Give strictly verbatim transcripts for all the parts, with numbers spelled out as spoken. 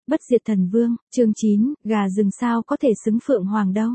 Bất diệt thần vương, chương chín, gà rừng sao có thể xứng phượng hoàng đâu.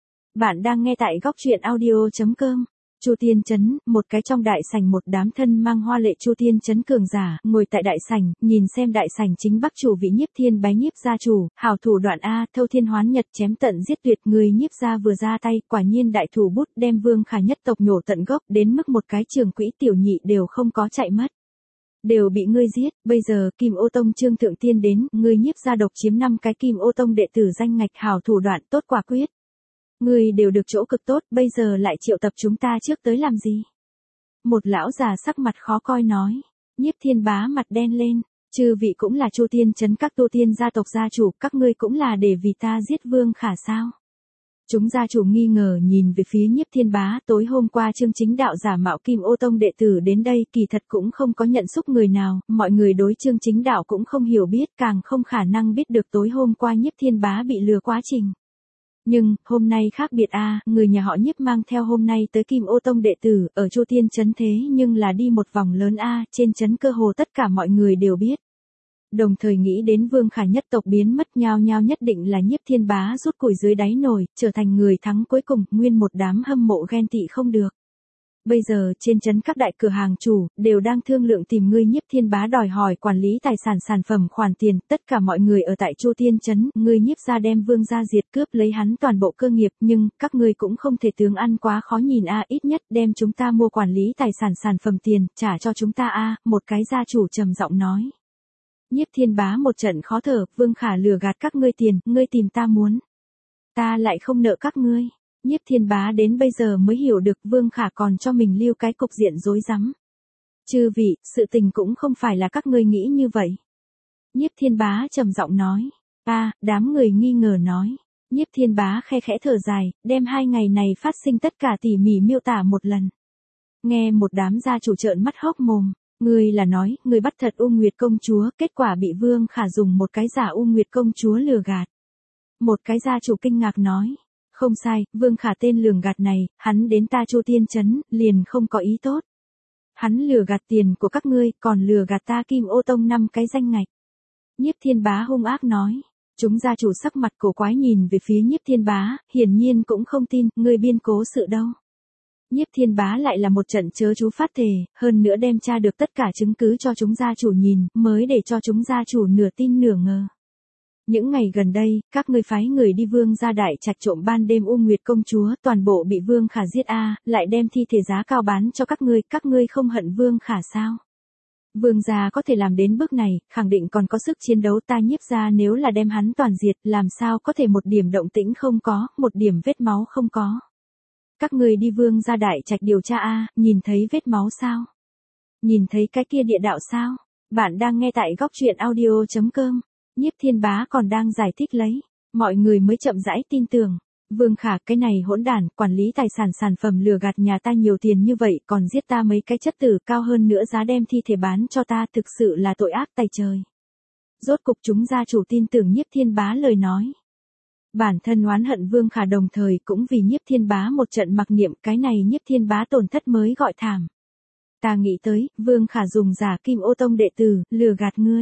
Bạn đang nghe tại góc truyện audio chấm com. Chu Tiên Trấn, một cái trong đại sảnh một đám thân mang hoa lệ Chu Tiên Trấn cường giả, ngồi tại đại sảnh, nhìn xem đại sảnh chính bắc chủ vị Nhiếp Thiên bái Nhiếp gia chủ, hảo thủ đoạn a, thâu thiên hoán nhật chém tận giết tuyệt, người Nhiếp gia vừa ra tay, quả nhiên đại thủ bút đem Vương Khả nhất tộc nhổ tận gốc, đến mức một cái trường quỹ tiểu nhị đều không có chạy mất. Đều bị ngươi giết, bây giờ Kim Ô Tông Trương Thượng Tiên đến, ngươi Nhiếp gia độc chiếm năm cái Kim Ô Tông đệ tử danh ngạch, hảo thủ đoạn tốt quả quyết. Ngươi đều được chỗ cực tốt, bây giờ lại triệu tập chúng ta trước tới làm gì? Một lão già sắc mặt khó coi nói. Nhiếp Thiên bá mặt đen lên, chư vị cũng là Chu Tiên Trấn các tu tiên gia tộc gia chủ, các ngươi cũng là để vì ta giết Vương Khả sao? Chúng gia chủ nghi ngờ nhìn về phía Nhiếp Thiên bá, tối hôm qua Trương Chính Đạo giả mạo Kim Ô Tông đệ tử đến đây, kỳ thật cũng không có nhận xúc người nào, mọi người đối Trương Chính Đạo cũng không hiểu biết, càng không khả năng biết được tối hôm qua Nhiếp Thiên bá bị lừa quá trình. Nhưng, hôm nay khác biệt a, người nhà họ Nhiếp mang theo hôm nay tới Kim Ô Tông đệ tử, ở Chu Tiên Trấn thế nhưng là đi một vòng lớn a, trên trấn cơ hồ tất cả mọi người đều biết. Đồng thời nghĩ đến Vương Khả nhất tộc biến mất, nhao nhao nhất định là Nhiếp Thiên bá rút củi dưới đáy nồi, trở thành người thắng cuối cùng, nguyên một đám hâm mộ ghen tị không được. Bây giờ, trên trấn các đại cửa hàng chủ, đều đang thương lượng tìm ngươi Nhiếp Thiên bá đòi hỏi quản lý tài sản sản phẩm khoản tiền, tất cả mọi người ở tại Chu Tiên Trấn, ngươi Nhiếp gia đem Vương gia diệt cướp lấy hắn toàn bộ cơ nghiệp, nhưng, các ngươi cũng không thể tướng ăn quá khó nhìn a, ít nhất đem chúng ta mua quản lý tài sản sản phẩm tiền, trả cho chúng ta a, một cái gia chủ trầm giọng nói. Nhiếp Thiên bá một trận khó thở, Vương Khả lừa gạt các ngươi tiền, ngươi tìm ta muốn. Ta lại không nợ các ngươi. Nhiếp Thiên bá đến bây giờ mới hiểu được Vương Khả còn cho mình lưu cái cục diện rối rắm. Chư vị, sự tình cũng không phải là các ngươi nghĩ như vậy. Nhiếp Thiên bá trầm giọng nói. A, đám người nghi ngờ nói. Nhiếp Thiên bá khe khẽ thở dài, đem hai ngày này phát sinh tất cả tỉ mỉ miêu tả một lần. Nghe một đám gia chủ trợn mắt hốc mồm. Ngươi là nói, ngươi bắt thật U Nguyệt công chúa, kết quả bị Vương Khả dùng một cái giả U Nguyệt công chúa lừa gạt. Một cái gia chủ kinh ngạc nói. Không sai, Vương Khả tên lường gạt này, hắn đến ta Chu Tiên Trấn, liền không có ý tốt. Hắn lừa gạt tiền của các ngươi, còn lừa gạt ta Kim Ô Tông năm cái danh ngạch. Nhiếp Thiên bá hung ác nói. Chúng gia chủ sắc mặt cổ quái nhìn về phía Nhiếp Thiên bá, hiển nhiên cũng không tin, ngươi biên cố sự đâu. Nhiếp Thiên bá lại là một trận chớ chú phát thề, hơn nữa đem tra được tất cả chứng cứ cho chúng gia chủ nhìn, mới để cho chúng gia chủ nửa tin nửa ngờ. Những ngày gần đây, các ngươi phái người đi Vương gia đại trạch trộm ban đêm U Nguyệt công chúa, toàn bộ bị Vương Khả giết a, lại đem thi thể giá cao bán cho các ngươi, các ngươi không hận Vương Khả sao? Vương gia có thể làm đến bước này, khẳng định còn có sức chiến đấu, ta Nhiếp gia nếu là đem hắn toàn diệt, làm sao có thể một điểm động tĩnh không có, một điểm vết máu không có. Các ngươi đi Vương gia đại trạch điều tra a, nhìn thấy vết máu sao? Nhìn thấy cái kia địa đạo sao? Bạn đang nghe tại góc truyện audio chấm com. Nhiếp Thiên bá còn đang giải thích lấy, mọi người mới chậm rãi tin tưởng. Vương Khả, cái này hỗn đản, quản lý tài sản sản phẩm lừa gạt nhà ta nhiều tiền như vậy, còn giết ta mấy cái chất tử, cao hơn nữa giá đem thi thể bán cho ta, thực sự là tội ác tày trời. Rốt cục chúng gia chủ tin tưởng Nhiếp Thiên bá lời nói. Bản thân oán hận Vương Khả, đồng thời cũng vì Nhiếp Thiên bá một trận mặc niệm, cái này Nhiếp Thiên bá tổn thất mới gọi thảm. Ta nghĩ tới, Vương Khả dùng giả Kim Ô Tông đệ tử, lừa gạt ngươi.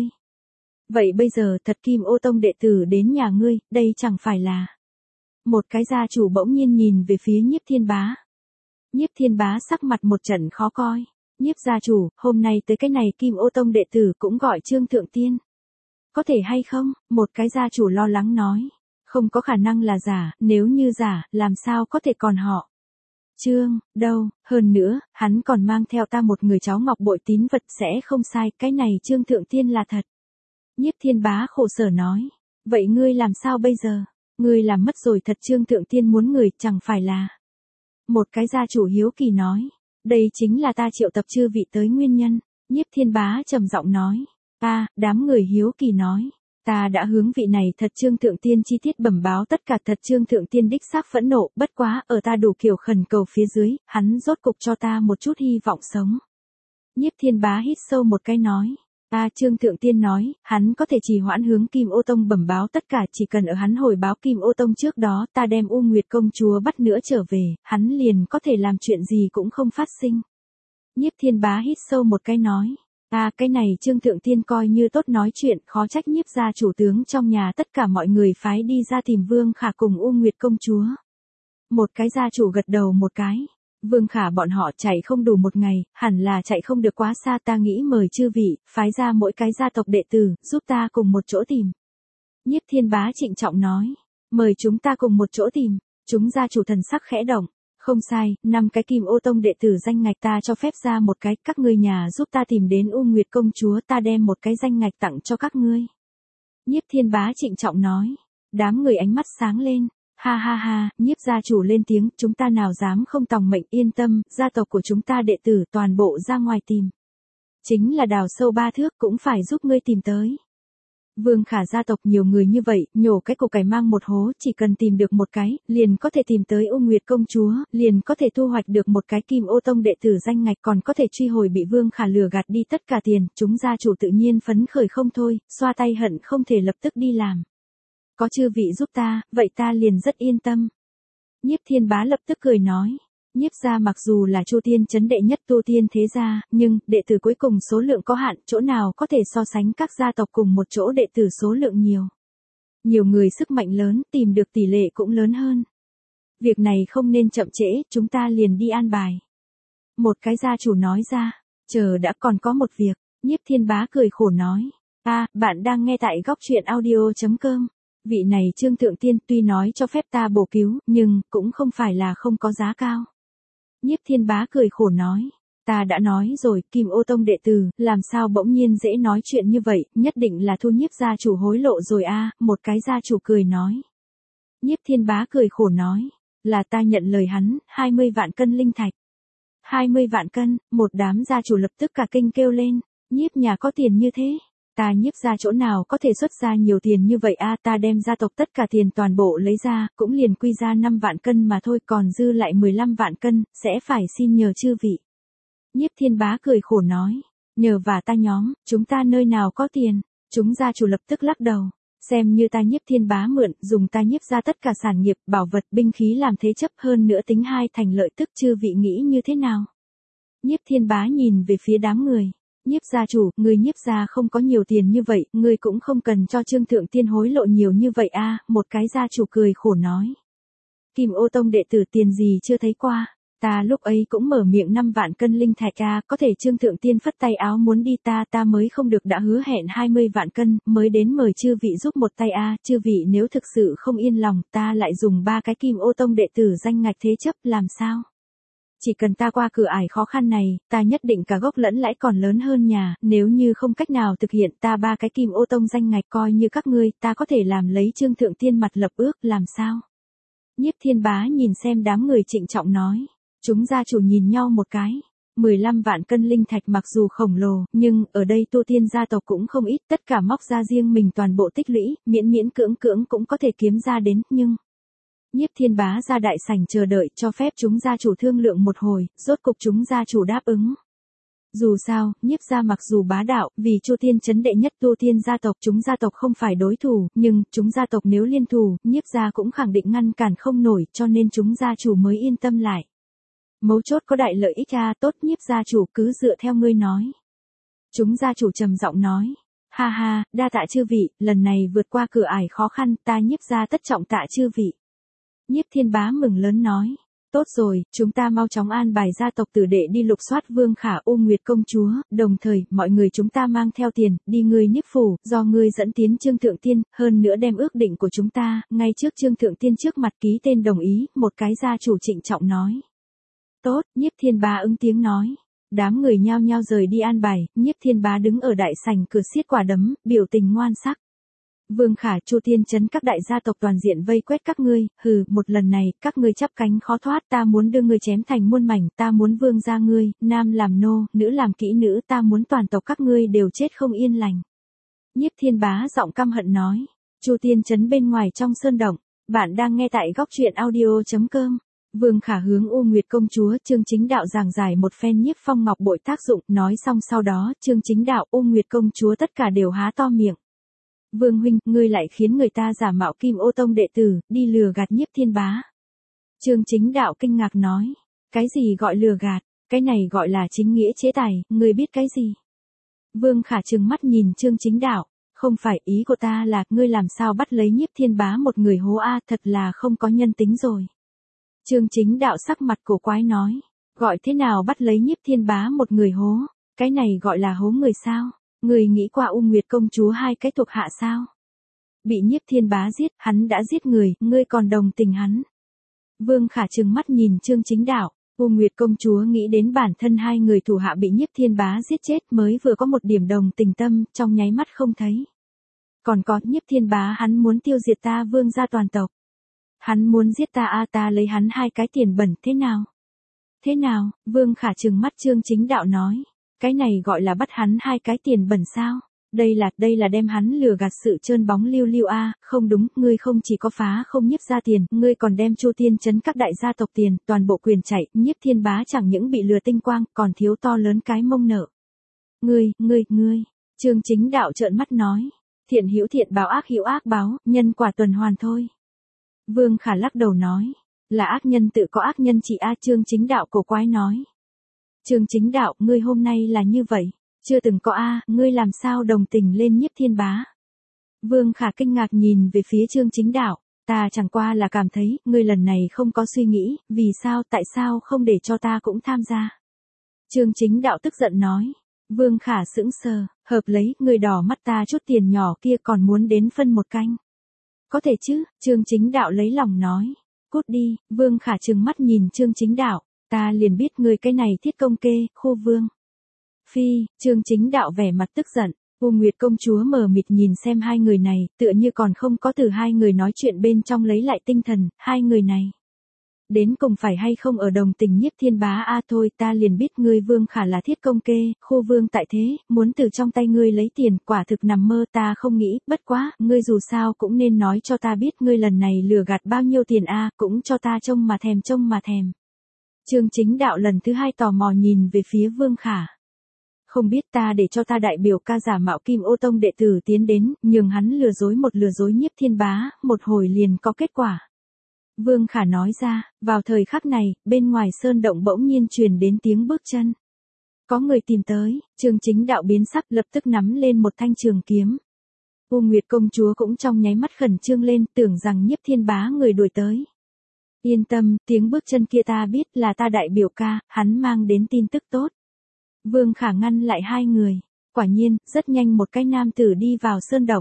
Vậy bây giờ thật Kim Ô Tông đệ tử đến nhà ngươi, đây chẳng phải là. Một cái gia chủ bỗng nhiên nhìn về phía Nhiếp Thiên bá. Nhiếp Thiên bá sắc mặt một trận khó coi. Nhiếp gia chủ, hôm nay tới cái này Kim Ô Tông đệ tử cũng gọi Trương Thượng Tiên. Có thể hay không? Một cái gia chủ lo lắng nói. Không có khả năng là giả, nếu như giả, làm sao có thể còn họ. Trương, đâu, hơn nữa, hắn còn mang theo ta một người cháu ngọc bội tín vật, sẽ không sai, cái này Trương Thượng Tiên là thật. Nhiếp Thiên bá khổ sở nói. Vậy ngươi làm sao bây giờ? Ngươi làm mất rồi thật, Trương Thượng Tiên muốn người, chẳng phải là. Một cái gia chủ hiếu kỳ nói. Đây chính là ta triệu tập chư vị tới nguyên nhân. Nhiếp Thiên bá trầm giọng nói. Ta, đám người hiếu kỳ nói. Ta đã hướng vị này thật Trương Thượng Tiên chi tiết bẩm báo tất cả thật, Trương Thượng Tiên đích xác phẫn nộ, bất quá, ở ta đủ kiểu khẩn cầu phía dưới, hắn rốt cục cho ta một chút hy vọng sống. Nhiếp Thiên bá hít sâu một cái nói. Ta Trương Thượng Tiên nói, hắn có thể trì hoãn hướng Kim Ô Tông bẩm báo tất cả, chỉ cần ở hắn hồi báo Kim Ô Tông trước đó, ta đem U Nguyệt công chúa bắt nữa trở về, hắn liền có thể làm chuyện gì cũng không phát sinh. Nhiếp Thiên bá hít sâu một cái nói. À, cái này Trương Thượng Tiên coi như tốt nói chuyện, khó trách Nhiếp gia chủ tướng trong nhà tất cả mọi người phái đi ra tìm Vương Khả cùng U Nguyệt công chúa. Một cái gia chủ gật đầu một cái. Vương Khả bọn họ chạy không đủ một ngày, hẳn là chạy không được quá xa, ta nghĩ mời chư vị, phái ra mỗi cái gia tộc đệ tử, giúp ta cùng một chỗ tìm. Nhiếp Thiên Bá trịnh trọng nói, mời chúng ta cùng một chỗ tìm. Chúng gia chủ thần sắc khẽ động. Không sai, năm cái Kim Ô Tông đệ tử danh ngạch ta cho phép ra một cái, các ngươi nhà giúp ta tìm đến U Nguyệt công chúa, ta đem một cái danh ngạch tặng cho các ngươi. Nhiếp Thiên Bá trịnh trọng nói. Đám người ánh mắt sáng lên. Ha ha ha, Nhiếp gia chủ lên tiếng, chúng ta nào dám không tòng mệnh, yên tâm, gia tộc của chúng ta đệ tử toàn bộ ra ngoài tìm. Chính là đào sâu ba thước cũng phải giúp ngươi tìm tới. Vương Khả gia tộc nhiều người như vậy, nhổ cái củ cải mang một hố, chỉ cần tìm được một cái, liền có thể tìm tới U Nguyệt công chúa, liền có thể thu hoạch được một cái Kim Ô Tông đệ tử danh ngạch, còn có thể truy hồi bị Vương Khả lừa gạt đi tất cả tiền, chúng gia chủ tự nhiên phấn khởi không thôi, xoa tay hận không thể lập tức đi làm. Có chư vị giúp ta, vậy ta liền rất yên tâm. Nhiếp Thiên Bá lập tức cười nói. Nhiếp gia mặc dù là Chu Tiên trấn đệ nhất tu tiên thế gia, nhưng đệ tử cuối cùng số lượng có hạn, chỗ nào có thể so sánh các gia tộc cùng một chỗ đệ tử số lượng nhiều. Nhiều người sức mạnh lớn, tìm được tỷ lệ cũng lớn hơn. Việc này không nên chậm trễ, chúng ta liền đi an bài. Một cái gia chủ nói ra, chờ đã, còn có một việc. Nhiếp Thiên Bá cười khổ nói. À, bạn đang nghe tại góc truyện audio chấm com. Vị này Trương Thượng Tiên tuy nói cho phép ta bổ cứu, nhưng cũng không phải là không có giá cao. Nhiếp Thiên Bá cười khổ nói, ta đã nói rồi, Kim Ô Tông đệ tử, làm sao bỗng nhiên dễ nói chuyện như vậy, nhất định là thu Nhiếp gia chủ hối lộ rồi a, à, một cái gia chủ cười nói. Nhiếp Thiên Bá cười khổ nói, là ta nhận lời hắn, hai mươi vạn cân linh thạch. hai mươi vạn cân, một đám gia chủ lập tức cả kinh kêu lên, Nhiếp nhà có tiền như thế. Ta Nhiếp gia chỗ nào có thể xuất ra nhiều tiền như vậy a, à, ta đem gia tộc tất cả tiền toàn bộ lấy ra, cũng liền quy ra năm vạn cân mà thôi, còn dư lại mười lăm vạn cân, sẽ phải xin nhờ chư vị. Nhiếp Thiên Bá cười khổ nói, nhờ và ta nhóm, chúng ta nơi nào có tiền, chúng gia chủ lập tức lắc đầu, xem như ta Nhiếp Thiên Bá mượn, dùng ta Nhiếp gia tất cả sản nghiệp, bảo vật, binh khí làm thế chấp, hơn nữa tính hai thành lợi tức, chư vị nghĩ như thế nào? Nhiếp Thiên Bá nhìn về phía đám người. Nhiếp gia chủ, người Nhiếp gia không có nhiều tiền như vậy, người cũng không cần cho Trương Thượng Tiên hối lộ nhiều như vậy a, à, một cái gia chủ cười khổ nói. Kim Ô Tông đệ tử tiền gì chưa thấy qua, ta lúc ấy cũng mở miệng năm vạn cân linh thạch a, à, có thể Trương Thượng Tiên phất tay áo muốn đi ta, ta mới không được đã hứa hẹn hai mươi vạn cân, mới đến mời chư vị giúp một tay a, à, chư vị nếu thực sự không yên lòng, ta lại dùng ba cái Kim Ô Tông đệ tử danh ngạch thế chấp, làm sao? Chỉ cần ta qua cửa ải khó khăn này, ta nhất định cả gốc lẫn lãi còn lớn hơn nhà, nếu như không cách nào thực hiện ta ba cái Kim Ô Tông danh ngạch coi như các ngươi, ta có thể làm lấy Trương Thượng Tiên mặt lập ước, làm sao? Nhiếp Thiên Bá nhìn xem đám người trịnh trọng nói, chúng gia chủ nhìn nhau một cái, mười lăm vạn cân linh thạch mặc dù khổng lồ, nhưng ở đây tu tiên gia tộc cũng không ít, tất cả móc ra riêng mình toàn bộ tích lũy, miễn miễn cưỡng cưỡng cũng có thể kiếm ra đến, nhưng... Nhiếp Thiên Bá ra đại sảnh chờ đợi cho phép chúng gia chủ thương lượng một hồi, rốt cục chúng gia chủ đáp ứng. Dù sao, Nhiếp gia mặc dù bá đạo, vì Chu Tiên trấn đệ nhất tu tiên gia tộc, chúng gia tộc không phải đối thủ, nhưng chúng gia tộc nếu liên thủ, Nhiếp gia cũng khẳng định ngăn cản không nổi, cho nên chúng gia chủ mới yên tâm lại. Mấu chốt có đại lợi ích a, tốt, Nhiếp gia chủ cứ dựa theo ngươi nói. Chúng gia chủ trầm giọng nói. Ha ha, đa tạ chư vị, lần này vượt qua cửa ải khó khăn, ta Nhiếp gia tất trọng tạ chư vị. Nhiếp Thiên Bá mừng lớn nói, tốt rồi, chúng ta mau chóng an bài gia tộc tử đệ đi lục soát Vương Khả, U Nguyệt công chúa, đồng thời, mọi người chúng ta mang theo tiền, đi ngươi Nhiếp phủ, do ngươi dẫn tiến Trương Thượng Tiên, hơn nữa đem ước định của chúng ta, ngay trước Trương Thượng Tiên trước mặt ký tên đồng ý, một cái gia chủ trịnh trọng nói. Tốt, Nhiếp Thiên Bá ứng tiếng nói. Đám người nhao nhao rời đi an bài, Nhiếp Thiên Bá đứng ở đại sảnh cửa xiết quả đấm, biểu tình ngoan sắc. Vương Khả, Chu Tiên trấn các đại gia tộc toàn diện vây quét các ngươi, hừ, một lần này, các ngươi chắp cánh khó thoát, ta muốn đưa ngươi chém thành muôn mảnh, ta muốn vương gia ngươi, nam làm nô, nữ làm kỹ nữ, ta muốn toàn tộc các ngươi đều chết không yên lành. Nhiếp Thiên Bá giọng căm hận nói, Chu Tiên trấn bên ngoài trong sơn động, bạn đang nghe tại góc truyện audio chấm com. Vương Khả hướng U Nguyệt công chúa, Trương Chính Đạo giảng giải một phen Nhiếp Phong Ngọc bội tác dụng, nói xong sau đó, Trương Chính Đạo, U Nguyệt công chúa tất cả đều há to miệng. Vương huynh, ngươi lại khiến người ta giả mạo Kim Ô Tông đệ tử, đi lừa gạt Nhiếp Thiên Bá. Trương Chính Đạo kinh ngạc nói, cái gì gọi lừa gạt, cái này gọi là chính nghĩa chế tài, ngươi biết cái gì? Vương Khả trừng mắt nhìn Trương Chính Đạo, không phải, ý của ta là, ngươi làm sao bắt lấy Nhiếp Thiên Bá một người hố a, thật là không có nhân tính rồi. Trương Chính Đạo sắc mặt cổ quái nói, gọi thế nào bắt lấy Nhiếp Thiên Bá một người hố, cái này gọi là hố người sao, người nghĩ qua U Nguyệt công chúa hai cái thuộc hạ sao? Bị Nhiếp Thiên Bá giết, hắn đã giết người, ngươi còn đồng tình hắn. Vương Khả trừng mắt nhìn Trương Chính Đạo, U Nguyệt công chúa nghĩ đến bản thân hai người thủ hạ bị Nhiếp Thiên Bá giết chết mới vừa có một điểm đồng tình tâm, trong nháy mắt không thấy. Còn có Nhiếp Thiên Bá hắn muốn tiêu diệt ta Vương gia toàn tộc. Hắn muốn giết ta a, ta lấy hắn hai cái tiền bẩn thế nào? Thế nào? Vương Khả trừng mắt Trương Chính Đạo nói, cái này gọi là bắt hắn hai cái tiền bẩn sao? Đây là, đây là đem hắn lừa gạt sự trơn bóng lưu lưu a, không đúng, ngươi không chỉ có phá không Nhiếp gia tiền, ngươi còn đem Chu Tiên trấn các đại gia tộc tiền, toàn bộ quyền chạy, Nhiếp Thiên Bá chẳng những bị lừa tinh quang, còn thiếu to lớn cái mông nợ. Ngươi, ngươi, ngươi, Trương Chính Đạo trợn mắt nói, thiện hữu thiện báo, ác hữu ác báo, nhân quả tuần hoàn thôi. Vương Khả lắc đầu nói, là ác nhân tự có ác nhân trị a. Trương Chính Đạo cổ quái nói. Trương Chính Đạo, ngươi hôm nay là như vậy, chưa từng có a, ngươi làm sao đồng tình lên Nhiếp Thiên Bá? Vương Khả kinh ngạc nhìn về phía Trương Chính Đạo, ta chẳng qua là cảm thấy, ngươi lần này không có suy nghĩ, vì sao, tại sao không để cho ta cũng tham gia? Trương Chính Đạo tức giận nói. Vương Khả sững sờ, hợp lấy, người đỏ mắt ta chút tiền nhỏ kia còn muốn đến phân một canh. Có thể chứ, Trương Chính Đạo lấy lòng nói. Cút đi, Vương Khả trừng mắt nhìn Trương Chính Đạo, ta liền biết người cái này thiết công kê, khô vương. Phi, Trương Chính Đạo vẻ mặt tức giận, U Nguyệt công chúa mờ mịt nhìn xem hai người này, tựa như còn không có từ hai người nói chuyện bên trong lấy lại tinh thần, hai người này. Đến cùng phải hay không ở đồng tình Nhiếp Thiên Bá a, thôi ta liền biết ngươi Vương Khả là thiết công kê, khô vương tại thế, muốn từ trong tay ngươi lấy tiền, quả thực nằm mơ, ta không nghĩ, bất quá, ngươi dù sao cũng nên nói cho ta biết ngươi lần này lừa gạt bao nhiêu tiền a, cũng cho ta trông mà thèm trông mà thèm. Trương Chính Đạo lần thứ hai tò mò nhìn về phía Vương Khả. Không biết, ta để cho ta đại biểu ca giả mạo Kim Ô Tông đệ tử tiến đến, nhường hắn lừa dối một lừa dối Nhiếp Thiên Bá, một hồi liền có kết quả. Vương Khả nói ra, vào thời khắc này, bên ngoài sơn động bỗng nhiên truyền đến tiếng bước chân. Có người tìm tới, Trương Chính Đạo biến sắc, lập tức nắm lên một thanh trường kiếm. U Nguyệt công chúa cũng trong nháy mắt khẩn trương lên, tưởng rằng Nhiếp Thiên Bá người đuổi tới. Yên tâm, tiếng bước chân kia ta biết là ta đại biểu ca, hắn mang đến tin tức tốt. Vương Khả ngăn lại hai người. Quả nhiên, rất nhanh một cái nam tử đi vào sơn động.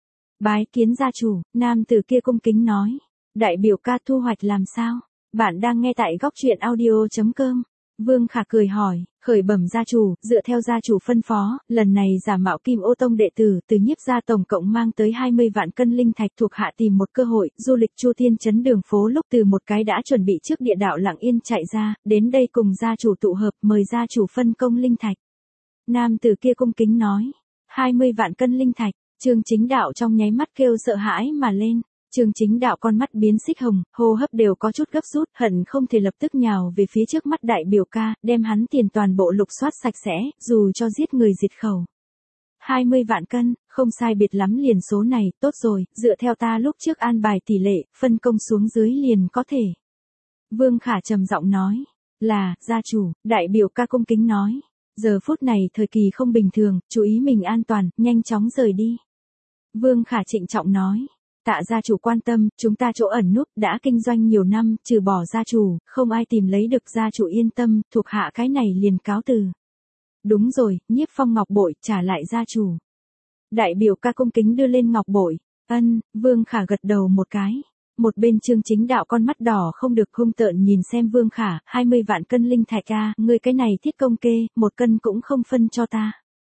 Bái kiến gia chủ, nam tử kia cung kính nói. Đại biểu ca thu hoạch làm sao? Bạn đang nghe tại góc truyện audio chấm com. Vương Khả cười hỏi, khởi bẩm gia chủ, dựa theo gia chủ phân phó, lần này giả mạo Kim Ô Tông đệ tử từ Nhiếp gia tổng cộng mang tới hai mươi vạn cân linh thạch, thuộc hạ tìm một cơ hội, du lịch Chu Tiên trấn đường phố lúc từ một cái đã chuẩn bị trước địa đạo lặng yên chạy ra, đến đây cùng gia chủ tụ hợp, mời gia chủ phân công linh thạch. Nam tử kia cung kính nói, hai mươi vạn cân linh thạch, Trương Chính Đạo trong nháy mắt kêu sợ hãi mà lên. Trương Chính Đạo con mắt biến xích hồng, hô hấp đều có chút gấp rút, hận không thể lập tức nhào về phía trước mắt đại biểu ca, đem hắn tiền toàn bộ lục soát sạch sẽ, dù cho giết người diệt khẩu. hai mươi vạn cân, không sai biệt lắm liền số này, tốt rồi, dựa theo ta lúc trước an bài tỷ lệ, phân công xuống dưới liền có thể. Vương Khả trầm giọng nói, là, gia chủ, đại biểu ca cung kính nói, giờ phút này thời kỳ không bình thường, chú ý mình an toàn, nhanh chóng rời đi. Vương Khả trịnh trọng nói. Tạ gia chủ quan tâm, chúng ta chỗ ẩn núp, đã kinh doanh nhiều năm, trừ bỏ gia chủ, không ai tìm lấy được, gia chủ yên tâm, thuộc hạ cái này liền cáo từ. Đúng rồi, Nhiếp Phong ngọc bội, trả lại gia chủ. Đại biểu ca cung kính đưa lên ngọc bội, ân, Vương Khả gật đầu một cái. Một bên Trương Chính Đạo con mắt đỏ không được hung tợn nhìn xem Vương Khả, hai mươi vạn cân linh thạch a, ngươi cái này thiết công kê, một cân cũng không phân cho ta.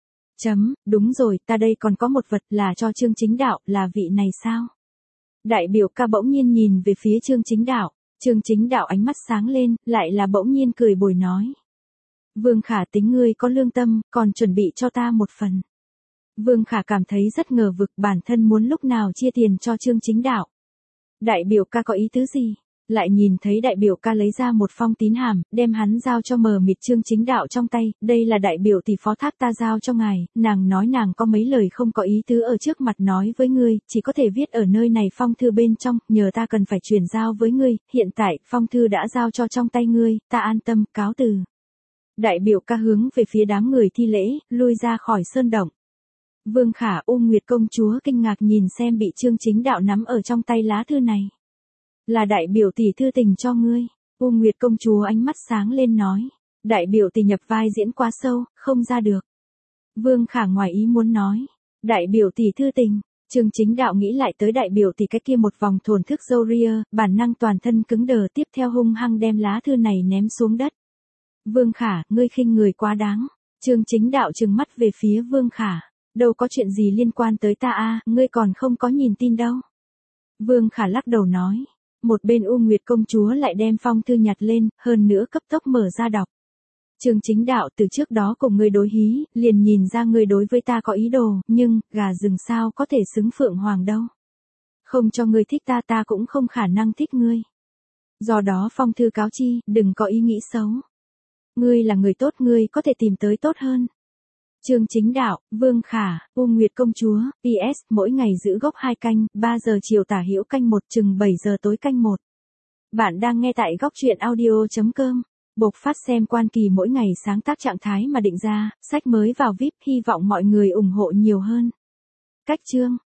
Chấm, đúng rồi, ta đây còn có một vật là cho Trương Chính Đạo, là vị này sao? Đại biểu ca bỗng nhiên nhìn về phía Trương Chính Đạo, Trương Chính Đạo ánh mắt sáng lên, lại là bỗng nhiên cười bồi nói. Vương Khả tính ngươi có lương tâm, còn chuẩn bị cho ta một phần. Vương Khả cảm thấy rất ngờ vực, bản thân muốn lúc nào chia tiền cho Trương Chính Đạo. Đại biểu ca có ý tứ gì? Lại nhìn thấy đại biểu ca lấy ra một phong tín hàm, đem hắn giao cho mờ mịt Trương Chính Đạo trong tay, đây là đại biểu tỷ phó thác ta giao cho ngài, nàng nói nàng có mấy lời không có ý tứ ở trước mặt nói với ngươi, chỉ có thể viết ở nơi này phong thư bên trong, nhờ ta cần phải chuyển giao với ngươi, hiện tại, phong thư đã giao cho trong tay ngươi, ta an tâm, cáo từ. Đại biểu ca hướng về phía đám người thi lễ, lui ra khỏi sơn động. Vương Khả U Nguyệt công chúa kinh ngạc nhìn xem bị Chương Chính Đạo nắm ở trong tay lá thư này. Là đại biểu tỷ thư tình cho ngươi. U Nguyệt công chúa ánh mắt sáng lên nói. Đại biểu tỷ nhập vai diễn quá sâu, không ra được. Vương Khả ngoài ý muốn nói. Đại biểu tỷ thư tình. Chương Chính Đạo nghĩ lại tới đại biểu tỷ cái kia một vòng thổn thức râu ria, bản năng toàn thân cứng đờ, tiếp theo hung hăng đem lá thư này ném xuống đất. Vương Khả, ngươi khinh người quá đáng. Chương Chính Đạo trừng mắt về phía Vương Khả. Đâu có chuyện gì liên quan tới ta a, ngươi còn không có nhìn tin đâu. Vương Khả lắc đầu nói. Một bên U Nguyệt công chúa lại đem phong thư nhặt lên, hơn nữa cấp tốc mở ra đọc. Chương Chính Đạo, từ trước đó cùng ngươi đối hí, liền nhìn ra ngươi đối với ta có ý đồ, nhưng, gà rừng sao có thể xứng phượng hoàng đâu. Không cho ngươi thích ta ta cũng không khả năng thích ngươi. Do đó phong thư cáo chi, đừng có ý nghĩ xấu. Ngươi là người tốt, ngươi có thể tìm tới tốt hơn. Chương Chính Đạo, Vương Khả, U Nguyệt công chúa, pê ét, mỗi ngày giữ gốc hai canh, ba giờ chiều tả hữu canh một, chừng bảy giờ tối canh một. Bạn đang nghe tại góc truyện audio chấm com. Bộc phát xem quan kỳ mỗi ngày sáng tác trạng thái mà định ra, sách mới vào víp, hy vọng mọi người ủng hộ nhiều hơn. Cách chương